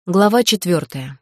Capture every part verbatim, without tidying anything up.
Глава четвертая.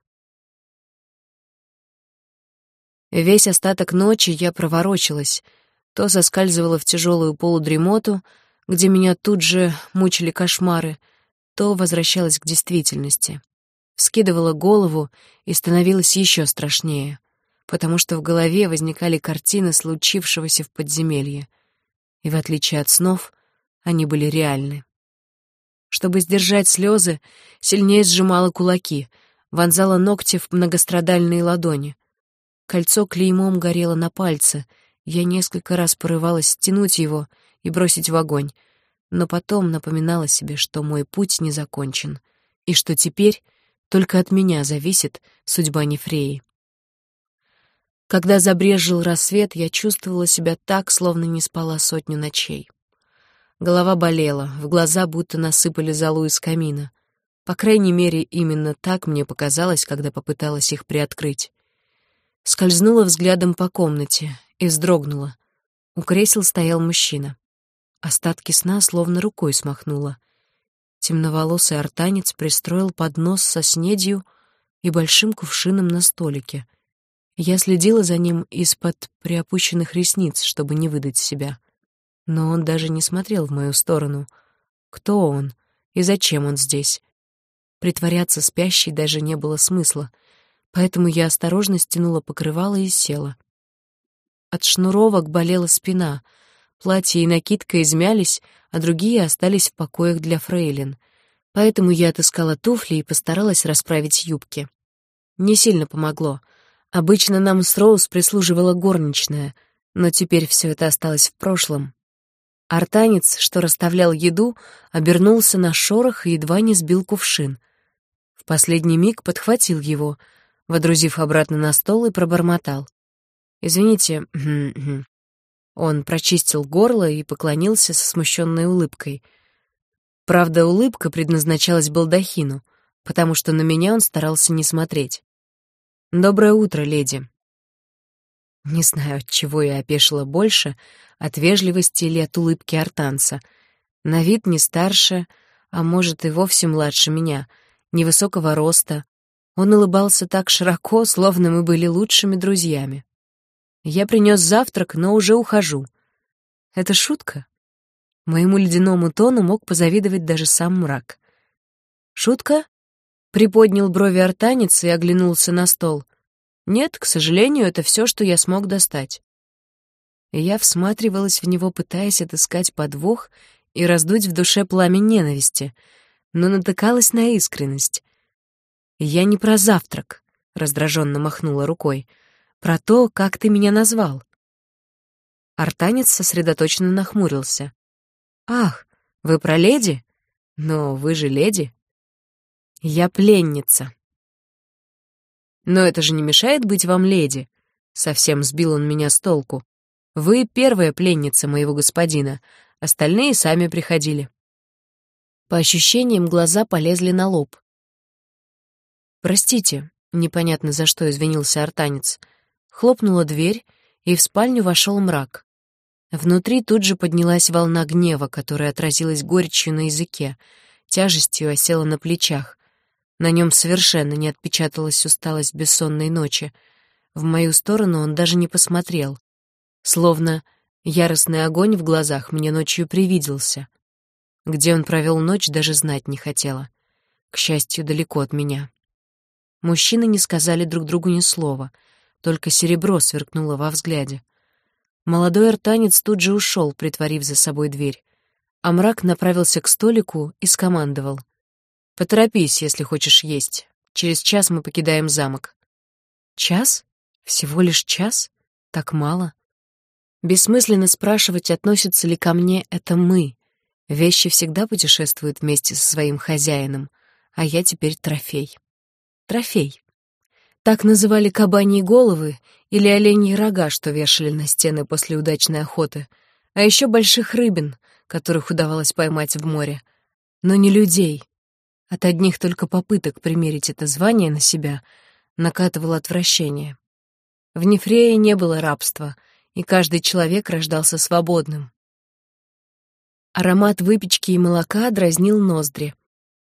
Весь остаток ночи я проворочилась, то соскальзывала в тяжелую полудремоту, где меня тут же мучили кошмары, то возвращалась к действительности. Вскидывала голову и становилось еще страшнее, потому что в голове возникали картины случившегося в подземелье, и, в отличие от снов, они были реальны. Чтобы сдержать слезы, сильнее сжимала кулаки, вонзала ногти в многострадальные ладони. Кольцо клеймом горело на пальце, я несколько раз порывалась стянуть его и бросить в огонь, но потом напоминала себе, что мой путь не закончен, и что теперь только от меня зависит судьба Нефреи. Когда забрезжил рассвет, я чувствовала себя так, словно не спала сотню ночей. Голова болела, в глаза будто насыпали золу из камина. По крайней мере, именно так мне показалось, когда попыталась их приоткрыть. Скользнула взглядом по комнате и вздрогнула. У кресел стоял мужчина. Остатки сна словно рукой смахнула. Темноволосый артанец пристроил поднос со снедью и большим кувшином на столике. Я следила за ним из-под приопущенных ресниц, чтобы не выдать себя. Но он даже не смотрел в мою сторону. Кто он и зачем он здесь? Притворяться спящей даже не было смысла, поэтому я осторожно стянула покрывало и села. От шнуровок болела спина, платье и накидка измялись, а другие остались в покоях для фрейлин, поэтому я отыскала туфли и постаралась расправить юбки. Не сильно помогло. Обычно нам с Роуз прислуживала горничная, но теперь все это осталось в прошлом. Артанец, что расставлял еду, обернулся на шорох и едва не сбил кувшин. В последний миг подхватил его, водрузив обратно на стол, и пробормотал. «Извините». Он прочистил горло и поклонился со смущенной улыбкой. Правда, улыбка предназначалась балдахину, потому что на меня он старался не смотреть. «Доброе утро, леди». Не знаю, от чего я опешила больше, от вежливости или от улыбки артанца. На вид не старше, а может и вовсе младше меня, невысокого роста. Он улыбался так широко, словно мы были лучшими друзьями. Я принес завтрак, но уже ухожу. Это шутка? Моему ледяному тону мог позавидовать даже сам мрак. «Шутка?» — приподнял брови артанец и оглянулся на стол. «Нет, к сожалению, это все, что я смог достать». И я всматривалась в него, пытаясь отыскать подвох и раздуть в душе пламя ненависти, но натыкалась на искренность. «Я не про завтрак», — раздраженно махнула рукой, — «про то, как ты меня назвал». Артанец сосредоточенно нахмурился. «Ах, вы про леди? Но вы же леди». «Я пленница». «Но это же не мешает быть вам леди», — совсем сбил он меня с толку. «Вы первая пленница моего господина, остальные сами приходили». По ощущениям, глаза полезли на лоб. «Простите», — непонятно за что извинился артанец. Хлопнула дверь, и в спальню вошел мрак. Внутри тут же поднялась волна гнева, которая отразилась горечью на языке, тяжестью осела на плечах. На нем совершенно не отпечаталась усталость бессонной ночи. В мою сторону он даже не посмотрел. Словно яростный огонь в глазах мне ночью привиделся. Где он провел ночь, даже знать не хотела. К счастью, далеко от меня. Мужчины не сказали друг другу ни слова, только серебро сверкнуло во взгляде. Молодой артанец тут же ушел, притворив за собой дверь, а мрак направился к столику и скомандовал. «Поторопись, если хочешь есть. Через час мы покидаем замок». «Час? Всего лишь час? Так мало?» Бессмысленно спрашивать, относится ли ко мне это «мы». Вещи всегда путешествуют вместе со своим хозяином, а я теперь трофей. Трофей. Так называли кабаньи головы или оленьи рога, что вешали на стены после удачной охоты, а еще больших рыбин, которых удавалось поймать в море. Но не людей. От одних только попыток примерить это звание на себя накатывало отвращение. В Нефрее не было рабства, и каждый человек рождался свободным. Аромат выпечки и молока дразнил ноздри.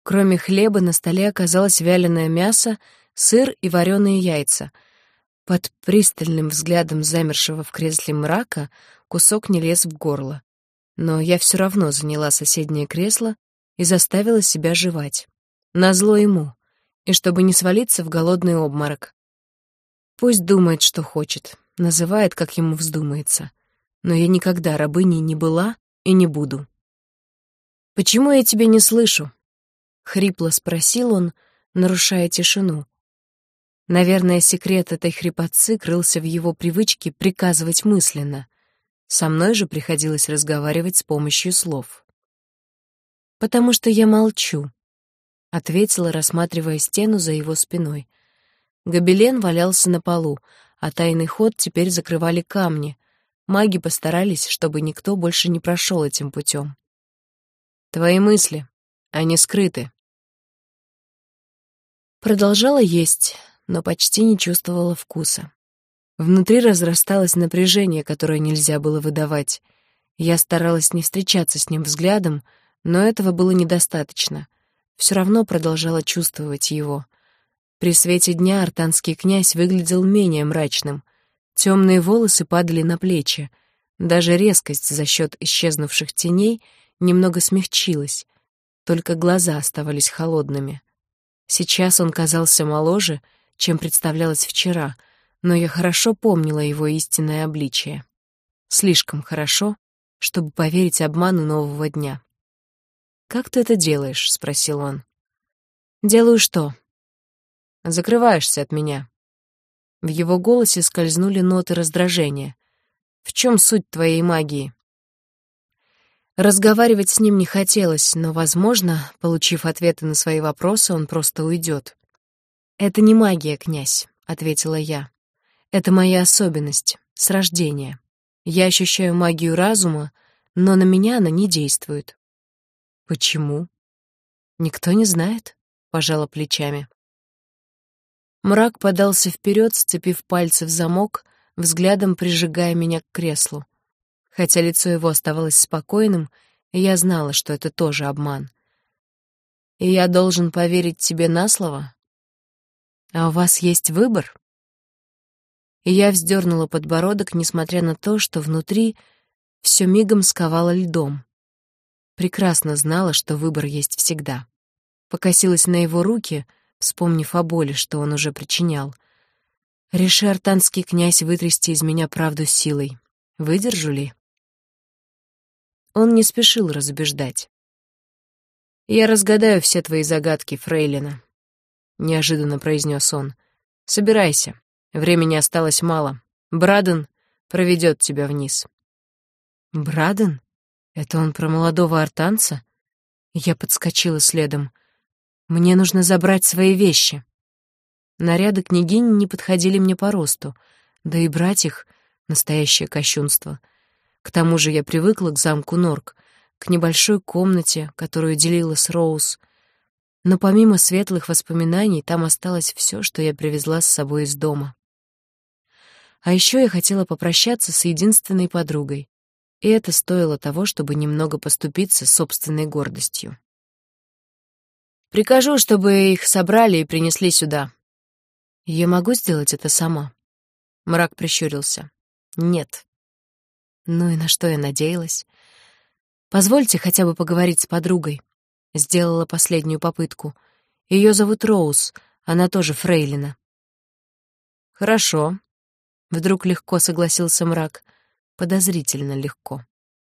Кроме хлеба на столе оказалось вяленое мясо, сыр и вареные яйца. Под пристальным взглядом замершего в кресле мрака кусок не лез в горло. Но я все равно заняла соседнее кресло и заставила себя жевать. Назло ему, и чтобы не свалиться в голодный обморок. Пусть думает, что хочет, называет, как ему вздумается. Но я никогда рабыней не была и не буду. «Почему я тебя не слышу?» — хрипло спросил он, нарушая тишину. Наверное, секрет этой хрипотцы крылся в его привычке приказывать мысленно. Со мной же приходилось разговаривать с помощью слов. «Потому что я молчу», — ответила, рассматривая стену за его спиной. Гобелен валялся на полу, а тайный ход теперь закрывали камни. Маги постарались, чтобы никто больше не прошел этим путем. «Твои мысли, они скрыты». Продолжала есть, но почти не чувствовала вкуса. Внутри разрасталось напряжение, которое нельзя было выдавать. Я старалась не встречаться с ним взглядом, но этого было недостаточно. Все равно продолжала чувствовать его. При свете дня артанский князь выглядел менее мрачным. Темные волосы падали на плечи. Даже резкость за счет исчезнувших теней немного смягчилась. Только глаза оставались холодными. Сейчас он казался моложе, чем представлялось вчера, но я хорошо помнила его истинное обличие. Слишком хорошо, чтобы поверить обману нового дня. «Как ты это делаешь?» — спросил он. «Делаю что?» «Закрываешься от меня». В его голосе скользнули ноты раздражения. «В чем суть твоей магии?» Разговаривать с ним не хотелось, но, возможно, получив ответы на свои вопросы, он просто уйдет. «Это не магия, князь», — ответила я. «Это моя особенность, с рождения. Я ощущаю магию разума, но на меня она не действует». «Почему?» «Никто не знает», — пожала плечами. Мрак подался вперед, сцепив пальцы в замок, взглядом прижигая меня к креслу. Хотя лицо его оставалось спокойным, я знала, что это тоже обман. «И я должен поверить тебе на слово? А у вас есть выбор?» И я вздернула подбородок, несмотря на то, что внутри все мигом сковало льдом. Прекрасно знала, что выбор есть всегда. Покосилась на его руки, вспомнив о боли, что он уже причинял. Реши, артанский князь, вытрясти из меня правду силой. Выдержу ли? Он не спешил разубеждать. «Я разгадаю все твои загадки, фрейлина», — неожиданно произнес он. «Собирайся. Времени осталось мало. Браден проведет тебя вниз». «Браден? Это он про молодого артанца?» Я подскочила следом. «Мне нужно забрать свои вещи». Наряды княгини не подходили мне по росту, да и брать их — настоящее кощунство. К тому же я привыкла к замку Норк, к небольшой комнате, которую делила с Роуз. Но помимо светлых воспоминаний, там осталось все, что я привезла с собой из дома. А еще я хотела попрощаться с единственной подругой, и это стоило того, чтобы немного поступиться собственной гордостью. «Прикажу, чтобы их собрали и принесли сюда». «Я могу сделать это сама?» Мрак прищурился. «Нет». Ну и на что я надеялась? «Позвольте хотя бы поговорить с подругой». Сделала последнюю попытку. Ее зовут Роуз, она тоже фрейлина. «Хорошо», — вдруг легко согласился Мрак. Подозрительно легко.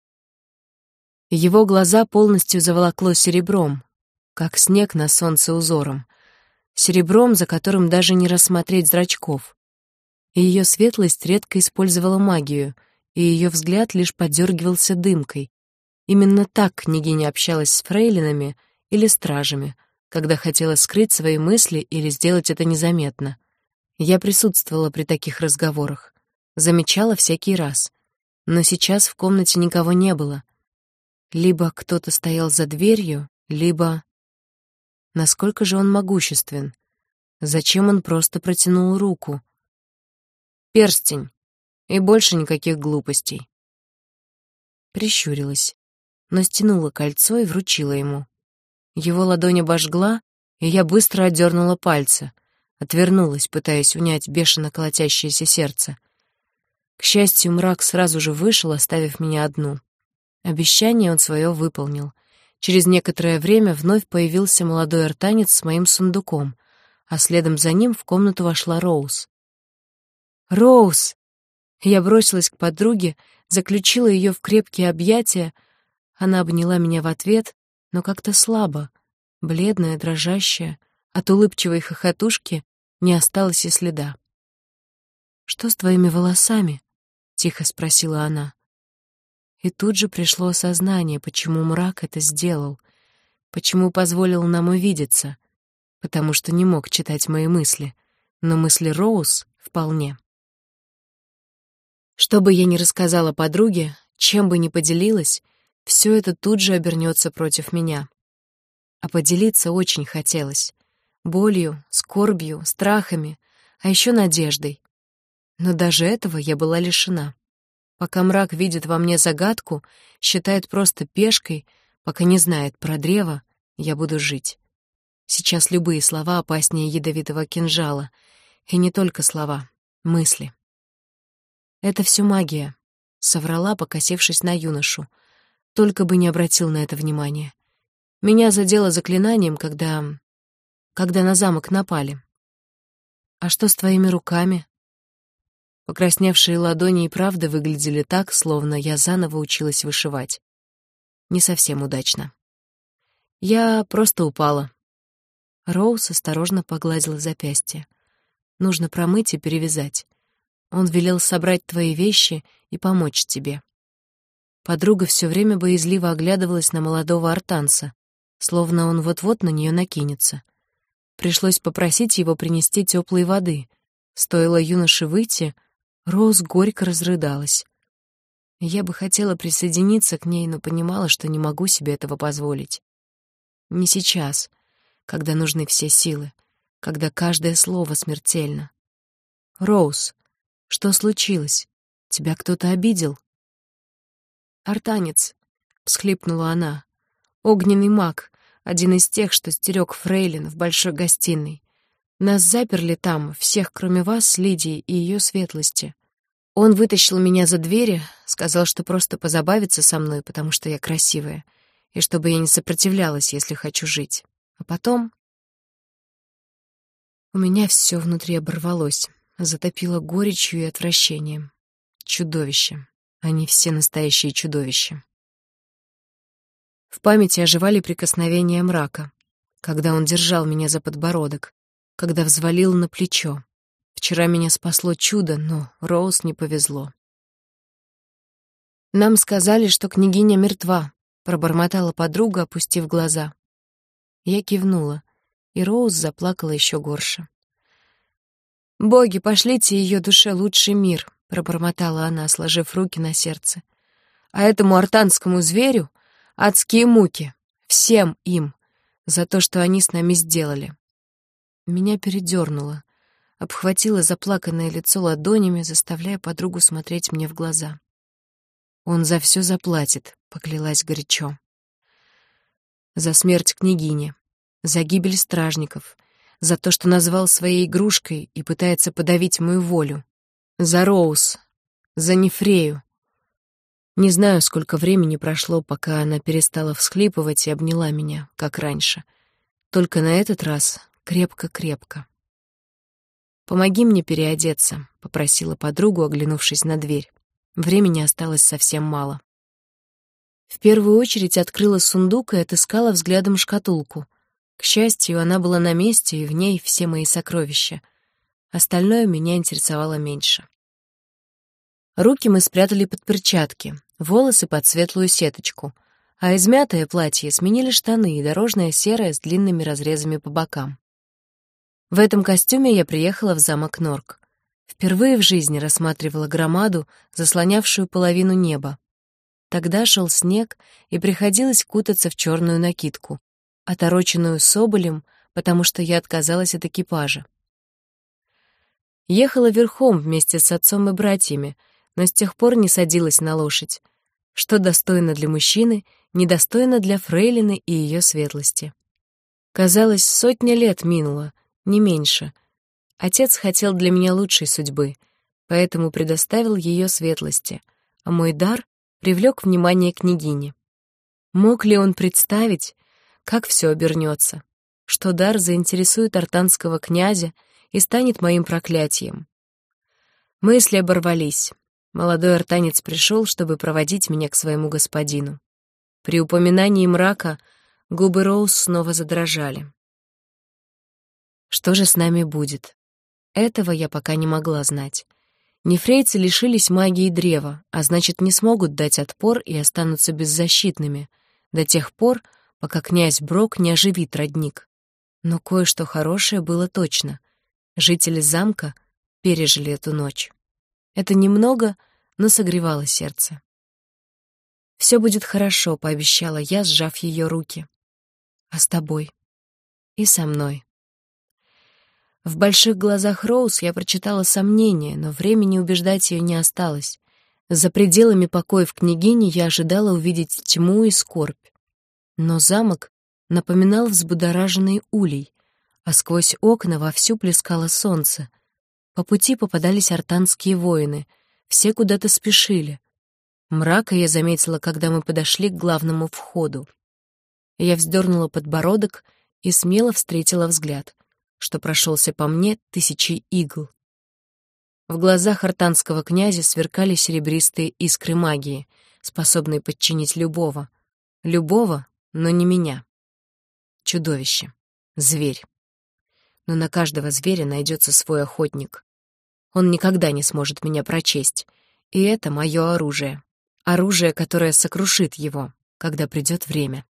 Его глаза полностью заволокло серебром, как снег на солнце узором. Серебром, за которым даже не рассмотреть зрачков. И ее светлость редко использовала магию, и ее взгляд лишь подергивался дымкой. Именно так княгиня общалась с фрейлинами или стражами, когда хотела скрыть свои мысли или сделать это незаметно. Я присутствовала при таких разговорах, замечала всякий раз. Но сейчас в комнате никого не было. Либо кто-то стоял за дверью, либо... Насколько же он могуществен? Зачем он просто протянул руку? Перстень. И больше никаких глупостей. Прищурилась, но стянула кольцо и вручила ему. Его ладонь обожгла, и я быстро отдернула пальцы, отвернулась, пытаясь унять бешено колотящееся сердце. К счастью, мрак сразу же вышел, оставив меня одну. Обещание он свое выполнил. Через некоторое время вновь появился молодой артанец с моим сундуком, а следом за ним в комнату вошла Роуз. «Роуз!» Я бросилась к подруге, заключила ее в крепкие объятия. Она обняла меня в ответ, но как-то слабо, бледная, дрожащая. От улыбчивой хохотушки не осталось и следа. «Что с твоими волосами?» — тихо спросила она. И тут же пришло осознание, почему мрак это сделал, почему позволил нам увидеться, потому что не мог читать мои мысли, но мысли Роуз вполне. Что бы я ни рассказала подруге, чем бы ни поделилась, все это тут же обернется против меня. А поделиться очень хотелось. Болью, скорбью, страхами, а еще надеждой. Но даже этого я была лишена. Пока мрак видит во мне загадку, считает просто пешкой, пока не знает про древо, я буду жить. Сейчас любые слова опаснее ядовитого кинжала. И не только слова, мысли. «Это все магия», — соврала, покосившись на юношу. Только бы не обратил на это внимания. Меня задело заклинанием, когда... когда на замок напали. «А что с твоими руками?» Покрасневшие ладони и правда выглядели так, словно я заново училась вышивать. Не совсем удачно. Я просто упала. Роуз осторожно погладила запястье. Нужно промыть и перевязать. Он велел собрать твои вещи и помочь тебе. Подруга все время боязливо оглядывалась на молодого артанца, словно он вот-вот на нее накинется. Пришлось попросить его принести теплой воды. Стоило юноше выйти, Роуз горько разрыдалась. Я бы хотела присоединиться к ней, но понимала, что не могу себе этого позволить. Не сейчас, когда нужны все силы, когда каждое слово смертельно. «Роуз, что случилось? Тебя кто-то обидел?» «Артанец», — всхлипнула она, — «огненный маг, один из тех, что стерег фрейлин в большой гостиной. Нас заперли там, всех, кроме вас, с Лидией и ее светлости. Он вытащил меня за двери, сказал, что просто позабавится со мной, потому что я красивая, и чтобы я не сопротивлялась, если хочу жить. А потом... У меня все внутри оборвалось, затопило горечью и отвращением. Чудовище. Они все настоящие чудовища. В памяти оживали прикосновения мрака, когда он держал меня за подбородок, когда взвалил на плечо. Вчера меня спасло чудо, но Роуз не повезло. «Нам сказали, что княгиня мертва», — пробормотала подруга, опустив глаза. Я кивнула, и Роуз заплакала еще горше. «Боги, пошлите ее душе лучший мир», — пробормотала она, сложив руки на сердце. «А этому артанскому зверю адские муки, всем им, за то, что они с нами сделали». Меня передернуло, обхватила заплаканное лицо ладонями, заставляя подругу смотреть мне в глаза. «Он за все заплатит», — поклялась горячо. «За смерть княгини, за гибель стражников, за то, что назвал своей игрушкой и пытается подавить мою волю, за Роуз, за Нефрею». Не знаю, сколько времени прошло, пока она перестала всхлипывать и обняла меня, как раньше. Только на этот раз крепко-крепко. «Помоги мне переодеться», — попросила подругу, оглянувшись на дверь. Времени осталось совсем мало. В первую очередь открыла сундук и отыскала взглядом шкатулку. К счастью, она была на месте, и в ней все мои сокровища. Остальное меня интересовало меньше. Руки мы спрятали под перчатки, волосы под светлую сеточку, а измятое платье сменили штаны и дорожное серое с длинными разрезами по бокам. В этом костюме я приехала в замок Норк. Впервые в жизни рассматривала громаду, заслонявшую половину неба. Тогда шел снег, и приходилось кутаться в черную накидку, отороченную соболем, потому что я отказалась от экипажа. Ехала верхом вместе с отцом и братьями, но с тех пор не садилась на лошадь. Что достойно для мужчины, недостойно для фрейлины и ее светлости. Казалось, сотня лет минуло, не меньше. Отец хотел для меня лучшей судьбы, поэтому предоставил ее светлости, а мой дар привлек внимание княгини. Мог ли он представить, как все обернется, что дар заинтересует артанского князя и станет моим проклятием? Мысли оборвались. Молодой артанец пришел, чтобы проводить меня к своему господину. При упоминании мрака губы Роуз снова задрожали. Что же с нами будет? Этого я пока не могла знать. Нефрейцы лишились магии древа, а значит, не смогут дать отпор и останутся беззащитными до тех пор, пока князь Брок не оживит родник. Но кое-что хорошее было точно. Жители замка пережили эту ночь. Это немного, но согревало сердце. «Все будет хорошо», — пообещала я, сжав ее руки. «А с тобой?» «И со мной». В больших глазах Роуз я прочитала сомнение, но времени убеждать ее не осталось. За пределами покоев княгини я ожидала увидеть тьму и скорбь. Но замок напоминал взбудораженный улей, а сквозь окна вовсю плескало солнце. По пути попадались артанские воины, все куда-то спешили. Мрака я заметила, когда мы подошли к главному входу. Я вздернула подбородок и смело встретила взгляд, что прошелся по мне тысячей игл. В глазах артанского князя сверкали серебристые искры магии, способные подчинить любого. Любого, но не меня. Чудовище. Зверь. Но на каждого зверя найдется свой охотник. Он никогда не сможет меня прочесть, и это мое оружие. Оружие, которое сокрушит его, когда придет время.